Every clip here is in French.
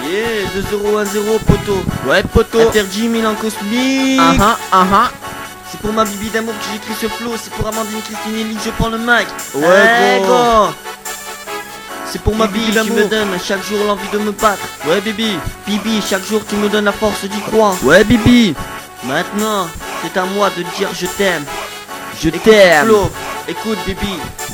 Yeah, 2-0-1-0 poteau. Ouais poteau. Interdit Milan Cosmic. C'est pour ma bibi d'amour que j'écris ce flow. C'est pour Amandine Christinelli que je prends le mic. Ouais gros. C'est pour ma bibi qui me donne chaque jour l'envie de me battre. Ouais Bibi. Bibi, chaque jour tu me donnes la force d'y croire. Ouais Bibi. Maintenant, c'est à moi de dire je t'aime. Je t'aime. Flo, écoute Bibi.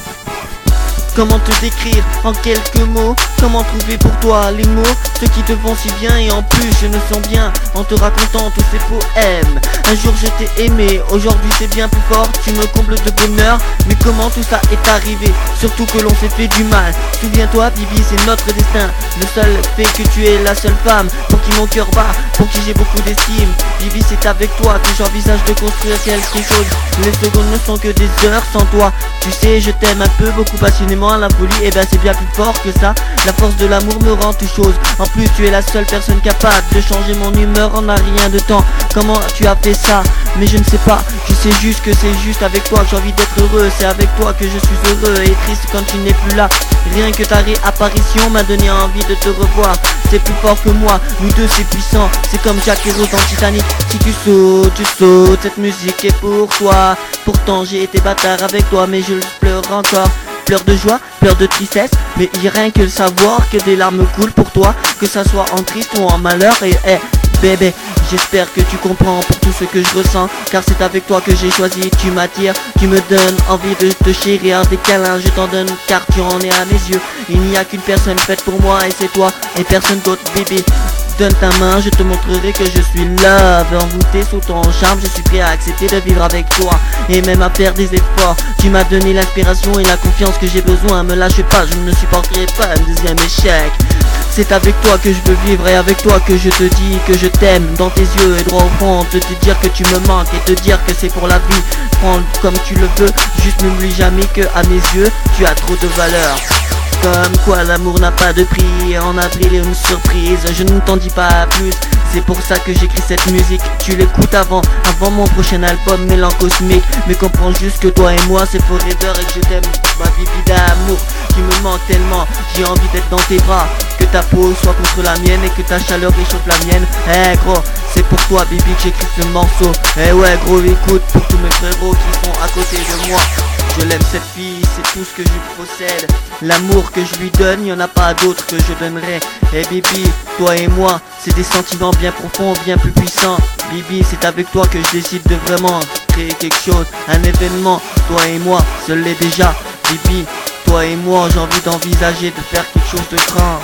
Comment te décrire en quelques mots? Comment trouver pour toi les mots, ceux qui te vont si bien? Et en plus je me sens bien en te racontant tous ces poèmes. Un jour je t'ai aimé, aujourd'hui c'est bien plus fort. Tu me combles de bonheur, mais comment tout ça est arrivé? Surtout que l'on s'est fait du mal. Souviens-toi Bibi, c'est notre destin. Le seul fait que tu es la seule femme pour qui mon cœur bat, pour qui j'ai beaucoup d'estime. Bibi, c'est avec toi que j'envisage de construire quelque chose. Les secondes ne sont que des heures sans toi. Tu sais, je t'aime un peu, beaucoup passionnément. La folie, et ben c'est bien plus fort que ça. La force de l'amour me rend toute chose. En plus tu es la seule personne capable de changer mon humeur en un rien de temps. Comment tu as fait ça? Mais je ne sais pas. Je sais juste que c'est juste avec toi que j'ai envie d'être heureux. C'est avec toi que je suis heureux et triste quand tu n'es plus là. Rien que ta réapparition m'a donné envie de te revoir. C'est plus fort que moi, nous deux c'est puissant. C'est comme Jack et Rose dans Titanic. Si tu sautes, cette musique est pour toi. Pourtant j'ai été bâtard avec toi, mais je pleure encore. Pleurs de joie, pleurs de tristesse, mais il y a rien que le savoir que des larmes coulent pour toi, que ça soit en triste ou en malheur. Et bébé, j'espère que tu comprends pour tout ce que je ressens, car c'est avec toi que j'ai choisi. Tu m'attires, tu me donnes envie de te chérir. Des câlins je t'en donne car tu en es à mes yeux. Il n'y a qu'une personne faite pour moi et c'est toi et personne d'autre. Bébé, donne ta main, je te montrerai que je suis love. Envoûté sous ton charme, je suis prêt à accepter de vivre avec toi et même à faire des efforts. Tu m'as donné l'inspiration et la confiance que j'ai besoin. Me lâche pas, je ne supporterai pas un deuxième échec. C'est avec toi que je veux vivre et avec toi que je te dis que je t'aime. Dans tes yeux et droit au fond, de te dire que tu me manques et te dire que c'est pour la vie. Prends comme tu le veux, juste n'oublie jamais que à mes yeux, tu as trop de valeur. Comme quoi l'amour n'a pas de prix. En avril et une surprise, je ne t'en dis pas plus. C'est pour ça que j'écris cette musique. Tu l'écoutes avant mon prochain album Milan Cosmic. Mais comprends juste que toi et moi c'est forever et que je t'aime, ma bibi d'amour. Tu me manques tellement, j'ai envie d'être dans tes bras. Que ta peau soit contre la mienne et que ta chaleur réchauffe la mienne. Eh gros, c'est pour toi bibi que j'écris ce morceau. Eh ouais gros, écoute pour tous mes frérots qui sont à côté de moi. Je l'aime cette fille, c'est tout ce que je possède. L'amour que je lui donne, y en a pas d'autre que je donnerai. Eh Bibi, toi et moi, c'est des sentiments bien profonds, bien plus puissants. Bibi, c'est avec toi que je décide de vraiment créer quelque chose, un événement. Toi et moi, seul l'est déjà. Bibi, toi et moi, j'ai envie d'envisager de faire quelque chose de grand.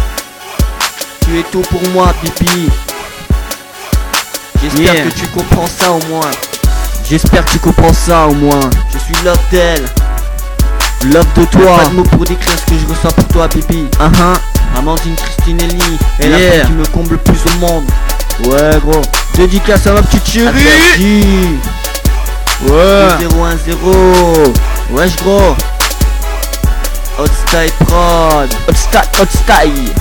Tu es tout pour moi, Bibi. J'espère que tu comprends ça au moins. J'espère que tu comprends ça au moins. Je suis love d'elle, love de toi. Pas de mots pour décrire ce que je ressens pour toi, Bibi. Amandine Christinelli est la femme qui me comble le plus au monde. Ouais gros. Dédicace à ma petite chérie. Ouais. 0-1-0. Wesh gros. Hot Style Prod. Hot style.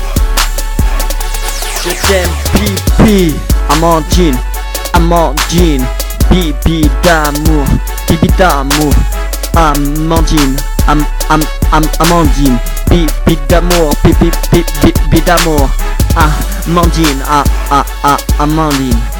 Je t'aime, Bibi. Amandine. Bibi d'amour. Amandine. Amandine. Bibi d'amour. Bibi d'amour. Amandine. Amandine.